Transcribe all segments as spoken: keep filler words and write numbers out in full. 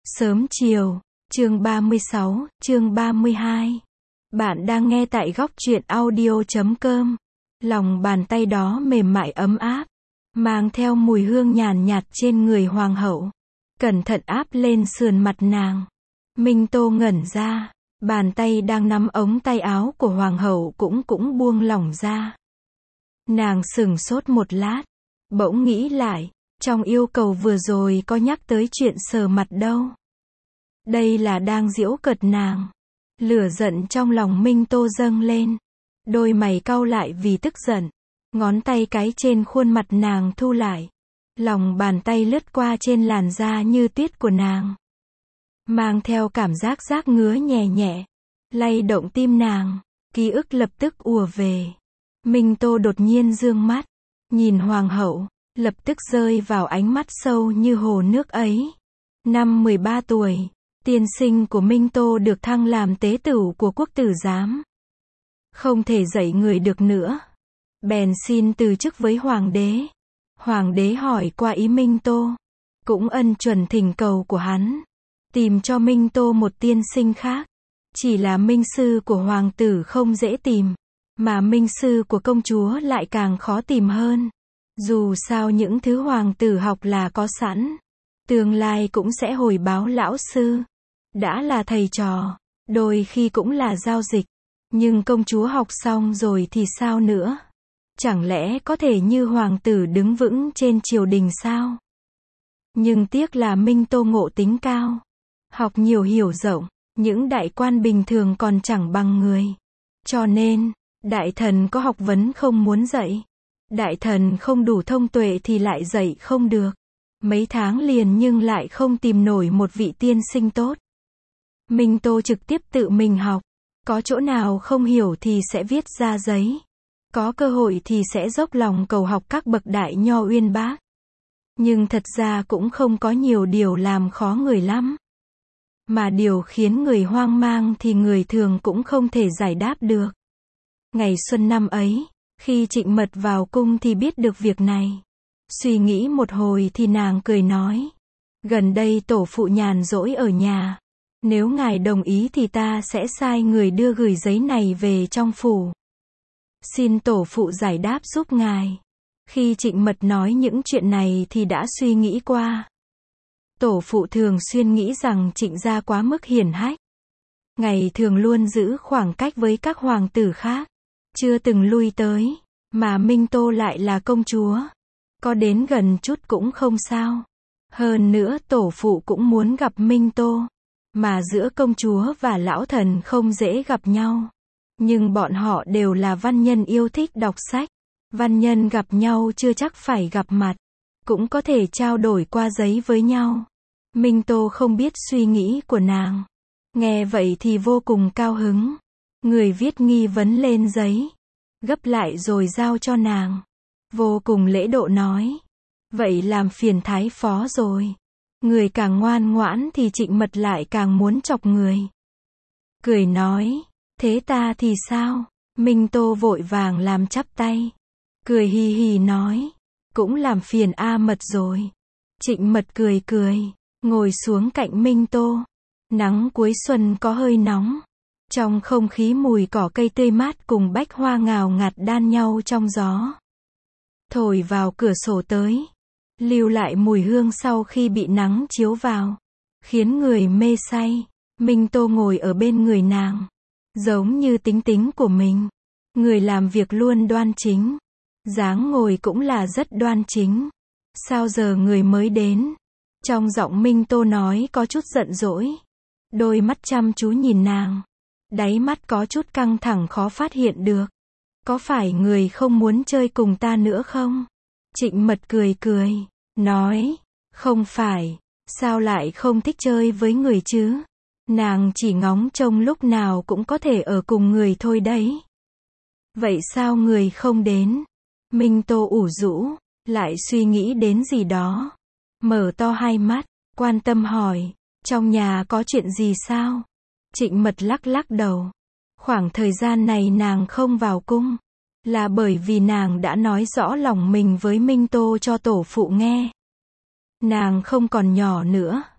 Sớm chiều, chương ba mươi sáu, chương ba mươi hai. Bạn đang nghe tại góc truyện audio chấm com. Lòng bàn tay đó mềm mại ấm áp, mang theo mùi hương nhàn nhạt trên người hoàng hậu. Cẩn thận áp lên sườn mặt nàng. Minh Tô ngẩn ra, bàn tay đang nắm ống tay áo của hoàng hậu cũng cũng buông lỏng ra. Nàng sửng sốt một lát, bỗng nghĩ lại, trong yêu cầu vừa rồi có nhắc tới chuyện sờ mặt đâu. Đây là đang giễu cợt nàng. Lửa giận trong lòng Minh Tô dâng lên. Đôi mày cau lại vì tức giận. Ngón tay cái trên khuôn mặt nàng thu lại. Lòng bàn tay lướt qua trên làn da như tuyết của nàng. Mang theo cảm giác rát ngứa nhẹ nhẹ. Lay động tim nàng. Ký ức lập tức ùa về. Minh Tô đột nhiên dương mắt. Nhìn hoàng hậu. Lập tức rơi vào ánh mắt sâu như hồ nước ấy. Năm mười ba tuổi. Tiên sinh của Minh Tô được thăng làm tế tửu của quốc tử giám. Không thể dạy người được nữa. Bèn xin từ chức với hoàng đế. Hoàng đế hỏi qua ý Minh Tô. Cũng ân chuẩn thỉnh cầu của hắn. Tìm cho Minh Tô một tiên sinh khác. Chỉ là minh sư của hoàng tử không dễ tìm. Mà minh sư của công chúa lại càng khó tìm hơn. Dù sao những thứ hoàng tử học là có sẵn. Tương lai cũng sẽ hồi báo lão sư. Đã là thầy trò, đôi khi cũng là giao dịch. Nhưng công chúa học xong rồi thì sao nữa? Chẳng lẽ có thể như hoàng tử đứng vững trên triều đình sao? Nhưng tiếc là Minh Tô ngộ tính cao. Học nhiều hiểu rộng, những đại quan bình thường còn chẳng bằng người. Cho nên, đại thần có học vấn không muốn dạy. Đại thần không đủ thông tuệ thì lại dạy không được. Mấy tháng liền nhưng lại không tìm nổi một vị tiên sinh tốt. Minh Tô trực tiếp tự mình học. Có chỗ nào không hiểu thì sẽ viết ra giấy. Có cơ hội thì sẽ dốc lòng cầu học các bậc đại nho uyên bác. Nhưng thật ra cũng không có nhiều điều làm khó người lắm. Mà điều khiến người hoang mang thì người thường cũng không thể giải đáp được. Ngày xuân năm ấy, khi Trịnh Mật vào cung thì biết được việc này. Suy nghĩ một hồi thì nàng cười nói. Gần đây tổ phụ nhàn rỗi ở nhà. Nếu ngài đồng ý thì ta sẽ sai người đưa gửi giấy này về trong phủ. Xin tổ phụ giải đáp giúp ngài. Khi Trịnh Mật nói những chuyện này thì đã suy nghĩ qua. Tổ phụ thường xuyên nghĩ rằng Trịnh gia quá mức hiển hách. Ngày thường luôn giữ khoảng cách với các hoàng tử khác. Chưa từng lui tới. Mà Minh Tô lại là công chúa. Có đến gần chút cũng không sao. Hơn nữa tổ phụ cũng muốn gặp Minh Tô. Mà giữa công chúa và lão thần không dễ gặp nhau. Nhưng bọn họ đều là văn nhân yêu thích đọc sách. Văn nhân gặp nhau chưa chắc phải gặp mặt. Cũng có thể trao đổi qua giấy với nhau. Minh Tô không biết suy nghĩ của nàng. Nghe vậy thì vô cùng cao hứng. Người viết nghi vấn lên giấy. Gấp lại rồi giao cho nàng. Vô cùng lễ độ nói. Vậy làm phiền thái phó rồi. Người càng ngoan ngoãn thì Trịnh Mật lại càng muốn chọc người. Cười nói, thế ta thì sao? Minh Tô vội vàng làm chắp tay. Cười hì hì nói, cũng làm phiền A Mật rồi. Trịnh Mật cười cười, ngồi xuống cạnh Minh Tô. Nắng cuối xuân có hơi nóng. Trong không khí mùi cỏ cây tươi mát cùng bách hoa ngào ngạt đan nhau trong gió. Thổi vào cửa sổ tới. Lưu lại mùi hương sau khi bị nắng chiếu vào. Khiến người mê say. Minh Tô ngồi ở bên người nàng. Giống như tính tính của mình. Người làm việc luôn đoan chính. Dáng ngồi cũng là rất đoan chính. Sao giờ người mới đến? Trong giọng Minh Tô nói có chút giận dỗi. Đôi mắt chăm chú nhìn nàng. Đáy mắt có chút căng thẳng khó phát hiện được. Có phải người không muốn chơi cùng ta nữa không? Trịnh Mật cười cười, nói, không phải, sao lại không thích chơi với người chứ? Nàng chỉ ngóng trông lúc nào cũng có thể ở cùng người thôi đấy. Vậy sao người không đến? Minh Tô ủ rũ, lại suy nghĩ đến gì đó. Mở to hai mắt, quan tâm hỏi, trong nhà có chuyện gì sao? Trịnh Mật lắc lắc đầu. Khoảng thời gian này nàng không vào cung. Là bởi vì nàng đã nói rõ lòng mình với Minh Tô cho tổ phụ nghe. Nàng không còn nhỏ nữa.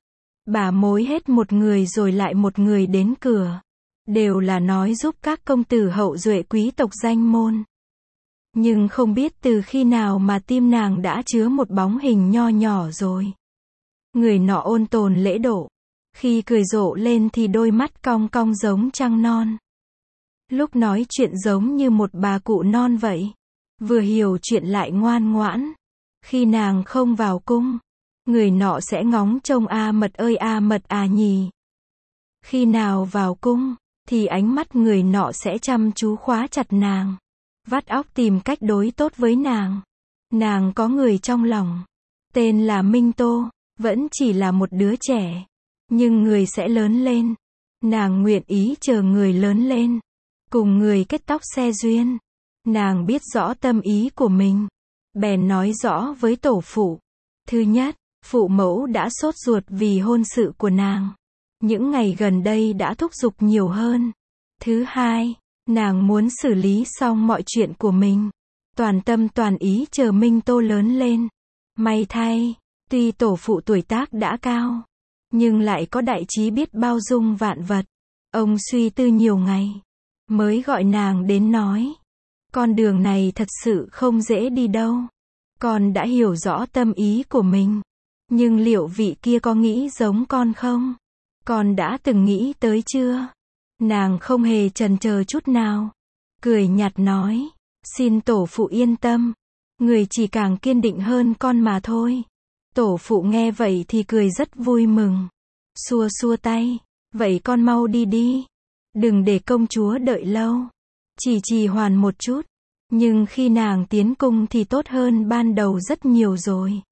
Bà mối hết một người rồi lại một người đến cửa. Đều là nói giúp các công tử hậu duệ quý tộc danh môn. Nhưng không biết từ khi nào mà tim nàng đã chứa một bóng hình nho nhỏ rồi. Người nọ ôn tồn lễ độ. Khi cười rộ lên thì đôi mắt cong cong giống trăng non. Lúc nói chuyện giống như một bà cụ non vậy. Vừa hiểu chuyện lại ngoan ngoãn. Khi nàng không vào cung, người nọ sẽ ngóng trông A Mật ơi A Mật à nhì. Khi nào vào cung, thì ánh mắt người nọ sẽ chăm chú khóa chặt nàng. Vắt óc tìm cách đối tốt với nàng. Nàng có người trong lòng. Tên là Minh Tô, vẫn chỉ là một đứa trẻ. Nhưng người sẽ lớn lên. Nàng nguyện ý chờ người lớn lên. Cùng người kết tóc xe duyên. Nàng biết rõ tâm ý của mình. Bèn nói rõ với tổ phụ. Thứ nhất, phụ mẫu đã sốt ruột vì hôn sự của nàng. Những ngày gần đây đã thúc giục nhiều hơn. Thứ hai, nàng muốn xử lý xong mọi chuyện của mình. Toàn tâm toàn ý chờ Minh Tô lớn lên. May thay, tuy tổ phụ tuổi tác đã cao, nhưng lại có đại trí biết bao dung vạn vật. Ông suy tư nhiều ngày, mới gọi nàng đến nói. Con đường này thật sự không dễ đi đâu. Con đã hiểu rõ tâm ý của mình. Nhưng liệu vị kia có nghĩ giống con không? Con đã từng nghĩ tới chưa? Nàng không hề chần chờ chút nào. Cười nhạt nói. Xin tổ phụ yên tâm. Người chỉ càng kiên định hơn con mà thôi. Tổ phụ nghe vậy thì cười rất vui mừng. Xua xua tay. Vậy con mau đi đi. Đừng để công chúa đợi lâu. Chỉ trì hoãn một chút. Nhưng khi nàng tiến cung thì tốt hơn ban đầu rất nhiều rồi.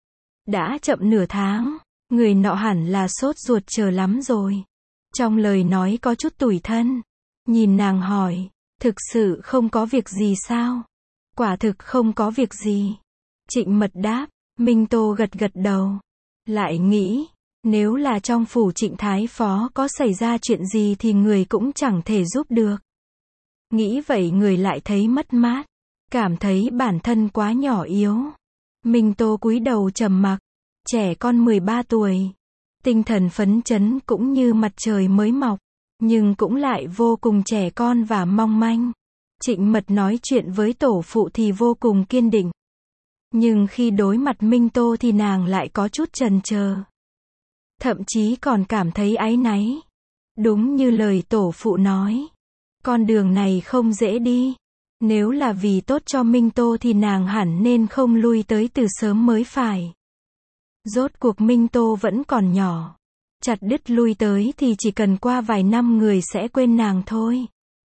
Đã chậm nửa tháng, người nọ hẳn là sốt ruột chờ lắm rồi. Trong lời nói có chút tủi thân. Nhìn nàng hỏi, thực sự không có việc gì sao? Quả thực không có việc gì. Trịnh Mật đáp, Minh Tô gật gật đầu. Lại nghĩ, nếu là trong phủ Trịnh Thái Phó có xảy ra chuyện gì thì người cũng chẳng thể giúp được. Nghĩ vậy người lại thấy mất mát, cảm thấy bản thân quá nhỏ yếu. Minh Tô cúi đầu trầm mặc, trẻ con mười ba tuổi, tinh thần phấn chấn cũng như mặt trời mới mọc, nhưng cũng lại vô cùng trẻ con và mong manh. Trịnh Mật nói chuyện với tổ phụ thì vô cùng kiên định. Nhưng khi đối mặt Minh Tô thì nàng lại có chút chần chờ. Thậm chí còn cảm thấy áy náy. Đúng như lời tổ phụ nói. Con đường này không dễ đi. Nếu là vì tốt cho Minh Tô thì nàng hẳn nên không lui tới từ sớm mới phải. Rốt cuộc Minh Tô vẫn còn nhỏ. Chặt đứt lui tới thì chỉ cần qua vài năm người sẽ quên nàng thôi.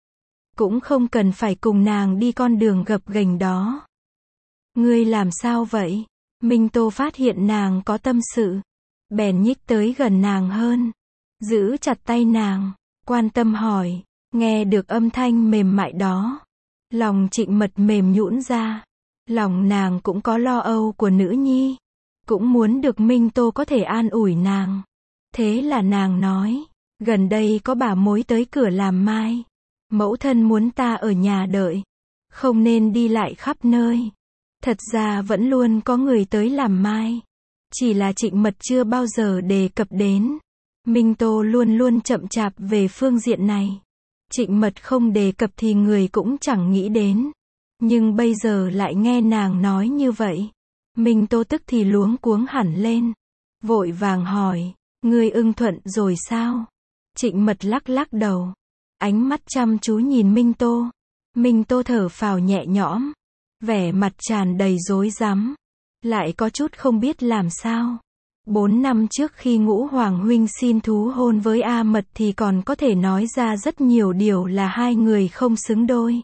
Cũng không cần phải cùng nàng đi con đường gập ghềnh đó. Ngươi làm sao vậy? Minh Tô phát hiện nàng có tâm sự. Bèn nhích tới gần nàng hơn. Giữ chặt tay nàng. Quan tâm hỏi. Nghe được âm thanh mềm mại đó. Lòng Trịnh Mật mềm nhũn ra. Lòng nàng cũng có lo âu của nữ nhi. Cũng muốn được Minh Tô có thể an ủi nàng. Thế là nàng nói. Gần đây có bà mối tới cửa làm mai. Mẫu thân muốn ta ở nhà đợi. Không nên đi lại khắp nơi. Thật ra vẫn luôn có người tới làm mai. Chỉ là Trịnh Mật chưa bao giờ đề cập đến. Minh Tô luôn luôn chậm chạp về phương diện này. Trịnh Mật không đề cập thì người cũng chẳng nghĩ đến. Nhưng bây giờ lại nghe nàng nói như vậy. Minh Tô tức thì luống cuống hẳn lên. Vội vàng hỏi, ngươi ưng thuận rồi sao? Trịnh Mật lắc lắc đầu. Ánh mắt chăm chú nhìn Minh Tô. Minh Tô thở phào nhẹ nhõm. Vẻ mặt tràn đầy rối rắm. Lại có chút không biết làm sao. Bốn năm trước khi Ngũ Hoàng huynh xin thú hôn với A Mật thì còn có thể nói ra rất nhiều điều là hai người không xứng đôi.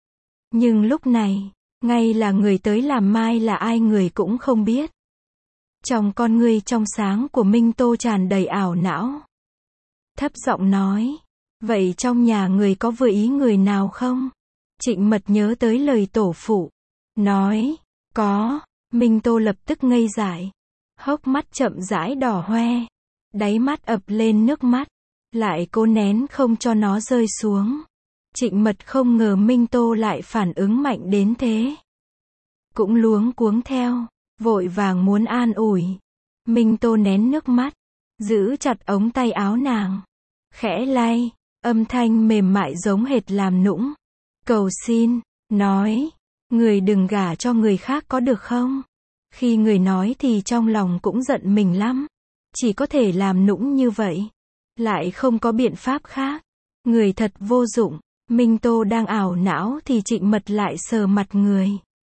Nhưng lúc này, ngay là người tới làm mai là ai người cũng không biết. Trong con ngươi trong sáng của Minh Tô tràn đầy ảo não. Thấp giọng nói, vậy trong nhà người có vừa ý người nào không? Trịnh Mật nhớ tới lời tổ phụ. Nói, có. Minh Tô lập tức ngây dại. Hốc mắt chậm rãi đỏ hoe. Đáy mắt ập lên nước mắt. Lại cố nén không cho nó rơi xuống. Trịnh Mật không ngờ Minh Tô lại phản ứng mạnh đến thế. Cũng luống cuống theo. Vội vàng muốn an ủi. Minh Tô nén nước mắt. giữ chặt ống tay áo nàng, khẽ lay, âm thanh mềm mại giống hệt làm nũng. Cầu xin, nói, người đừng gả cho người khác có được không? Khi người nói thì trong lòng cũng giận mình lắm. Chỉ có thể làm nũng như vậy. Lại không có biện pháp khác. Người thật vô dụng. Minh Tô đang ảo não thì Trịnh Mật lại sờ mặt người.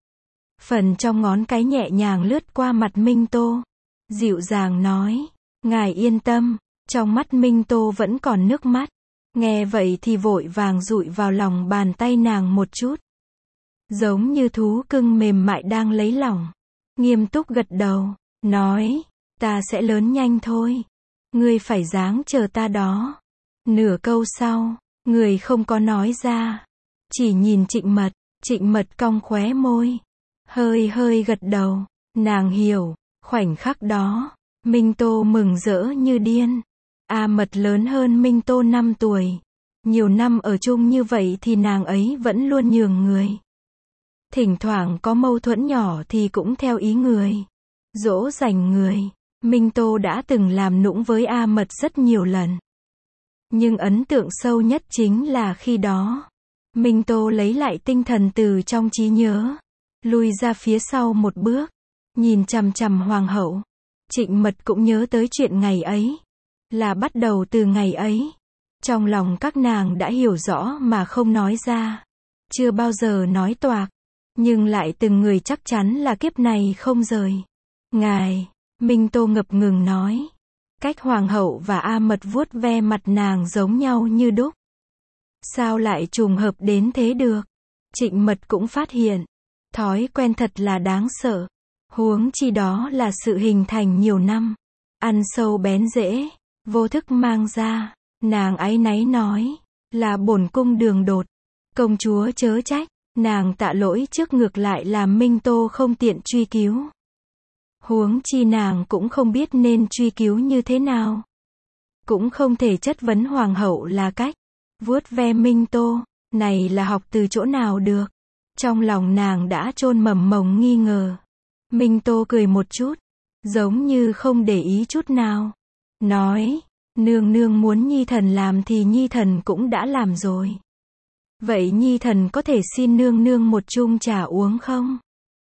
Phần trong ngón cái nhẹ nhàng lướt qua mặt Minh Tô. Dịu dàng nói, ngài yên tâm. Trong mắt Minh Tô vẫn còn nước mắt. Nghe vậy thì vội vàng dụi vào lòng bàn tay nàng một chút. Giống như thú cưng mềm mại đang lấy lòng. Nghiêm túc gật đầu, nói, ta sẽ lớn nhanh thôi. Ngươi phải dáng chờ ta đó. Nửa câu sau, người không có nói ra. Chỉ nhìn Trịnh Mật, Trịnh Mật cong khóe môi. Hơi hơi gật đầu, nàng hiểu, khoảnh khắc đó, Minh Tô mừng rỡ như điên. A Mật lớn hơn Minh Tô năm tuổi. Nhiều năm ở chung như vậy thì nàng ấy vẫn luôn nhường người. Thỉnh thoảng có mâu thuẫn nhỏ thì cũng theo ý người. Dỗ dành người. Minh Tô đã từng làm nũng với A Mật rất nhiều lần. Nhưng ấn tượng sâu nhất chính là khi đó. Minh Tô lấy lại tinh thần từ trong trí nhớ. Lui ra phía sau một bước. Nhìn chằm chằm hoàng hậu. Trịnh Mật cũng nhớ tới chuyện ngày ấy. Là bắt đầu từ ngày ấy. Trong lòng các nàng đã hiểu rõ mà không nói ra. Chưa bao giờ nói toạc. Nhưng lại từng người chắc chắn là kiếp này không rời. Ngài, Minh Tô ngập ngừng nói. Cách hoàng hậu và A Mật vuốt ve mặt nàng giống nhau như đúc. Sao lại trùng hợp đến thế được? Trịnh Mật cũng phát hiện. Thói quen thật là đáng sợ. Huống chi đó là sự hình thành nhiều năm. Ăn sâu bén rễ. Vô thức mang ra. Nàng áy náy nói. Là bổn cung đường đột. Công chúa chớ trách. Nàng tạ lỗi trước ngược lại làm Minh Tô không tiện truy cứu. Huống chi nàng cũng không biết nên truy cứu như thế nào. Cũng không thể chất vấn hoàng hậu là cách. Vuốt ve Minh Tô, này là học từ chỗ nào được. Trong lòng nàng đã chôn mầm mồng nghi ngờ. Minh Tô cười một chút, giống như không để ý chút nào. Nói, nương nương muốn nhi thần làm thì nhi thần cũng đã làm rồi. Vậy nhi thần có thể xin nương nương một chung trà uống không?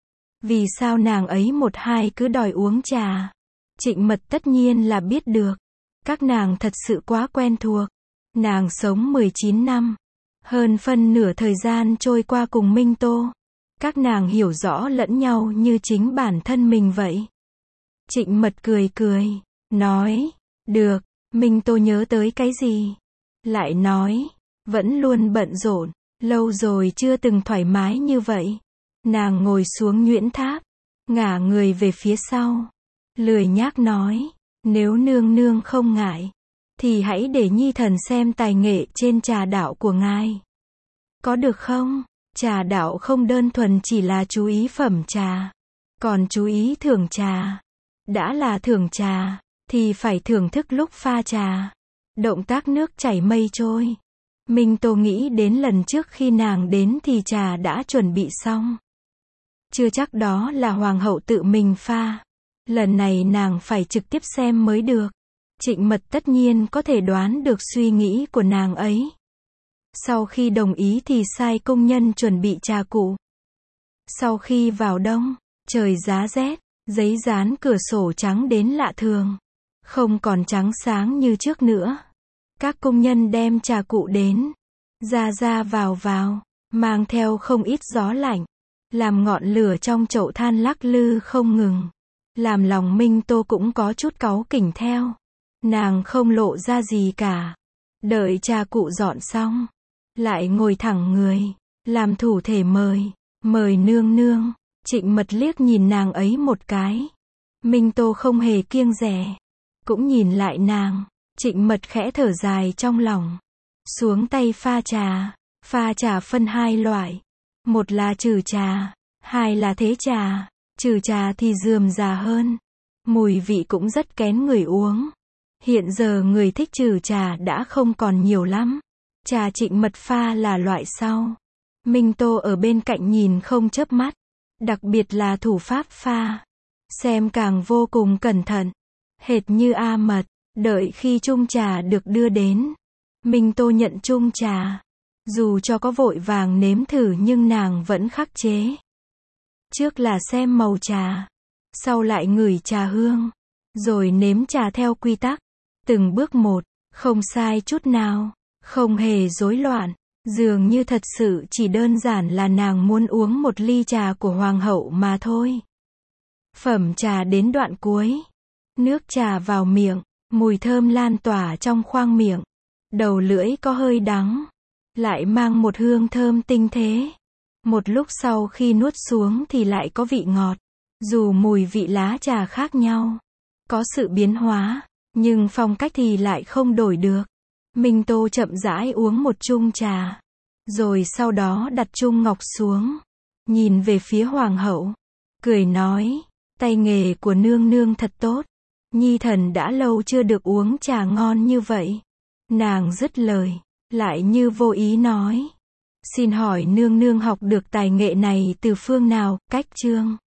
Vì sao nàng ấy một hai cứ đòi uống trà? Trịnh Mật tất nhiên là biết được. Các nàng thật sự quá quen thuộc. Nàng sống mười chín năm. Hơn phân nửa thời gian trôi qua cùng Minh Tô. Các nàng hiểu rõ lẫn nhau như chính bản thân mình vậy. Trịnh Mật cười cười. Nói. Được. Minh Tô nhớ tới cái gì? Lại nói. Vẫn luôn bận rộn. Lâu rồi chưa từng thoải mái như vậy. Nàng ngồi xuống nhuyễn tháp. Ngả người về phía sau. Lười nhác nói. Nếu nương nương không ngại. Thì hãy để nhi thần xem tài nghệ trên trà đạo của ngài. Có được không? Trà đạo không đơn thuần chỉ là chú ý phẩm trà. Còn chú ý thưởng trà. Đã là thưởng trà. Thì phải thưởng thức lúc pha trà. Động tác nước chảy mây trôi. Minh Tô nghĩ đến lần trước khi nàng đến thì trà đã chuẩn bị xong. Chưa chắc đó là hoàng hậu tự mình pha. Lần này nàng phải trực tiếp xem mới được. Trịnh Mật tất nhiên có thể đoán được suy nghĩ của nàng ấy. Sau khi đồng ý thì sai công nhân chuẩn bị trà cụ. Sau khi vào đông, trời giá rét, giấy dán cửa sổ trắng đến lạ thường. Không còn trắng sáng như trước nữa. Các công nhân đem trà cụ đến. Ra ra vào vào, mang theo không ít gió lạnh. Làm ngọn lửa trong chậu than lắc lư không ngừng. Làm lòng Minh Tô cũng có chút cáu kỉnh theo. Nàng không lộ ra gì cả. Đợi trà cụ dọn xong. Lại ngồi thẳng người. Làm thủ thể mời. Mời nương nương. Trịnh Mật liếc nhìn nàng ấy một cái. Minh Tô không hề kiêng dè. Cũng nhìn lại nàng. Trịnh Mật khẽ thở dài trong lòng. Xuống tay pha trà. Pha trà phân hai loại. Một là trừ trà. Hai là thế trà. Trừ trà thì rườm rà hơn. Mùi vị cũng rất kén người uống. Hiện giờ người thích trừ trà đã không còn nhiều lắm. Trà Trịnh Mật pha là loại sau. Minh Tô ở bên cạnh nhìn không chớp mắt. Đặc biệt là thủ pháp pha. Xem càng vô cùng cẩn thận. Hệt như A Mật. Đợi khi chung trà được đưa đến, Minh Tô nhận chung trà. Dù cho có vội vàng nếm thử nhưng nàng vẫn khắc chế. Trước là xem màu trà, sau lại ngửi trà hương, rồi nếm trà theo quy tắc, từng bước một, không sai chút nào, không hề rối loạn, dường như thật sự chỉ đơn giản là nàng muốn uống một ly trà của hoàng hậu mà thôi. Phẩm trà đến đoạn cuối, nước trà vào miệng, mùi thơm lan tỏa trong khoang miệng, đầu lưỡi có hơi đắng, lại mang một hương thơm tinh thế. Một lúc sau khi nuốt xuống thì lại có vị ngọt. Dù mùi vị lá trà khác nhau, có sự biến hóa, nhưng phong cách thì lại không đổi được. Minh Tô chậm rãi uống một chung trà, rồi sau đó đặt chung ngọc xuống, nhìn về phía hoàng hậu, cười nói, tay nghề của nương nương thật tốt, nhi thần đã lâu chưa được uống trà ngon như vậy. Nàng dứt lời, lại như vô ý nói, xin hỏi nương nương học được tài nghệ này từ phương nào? Cách chương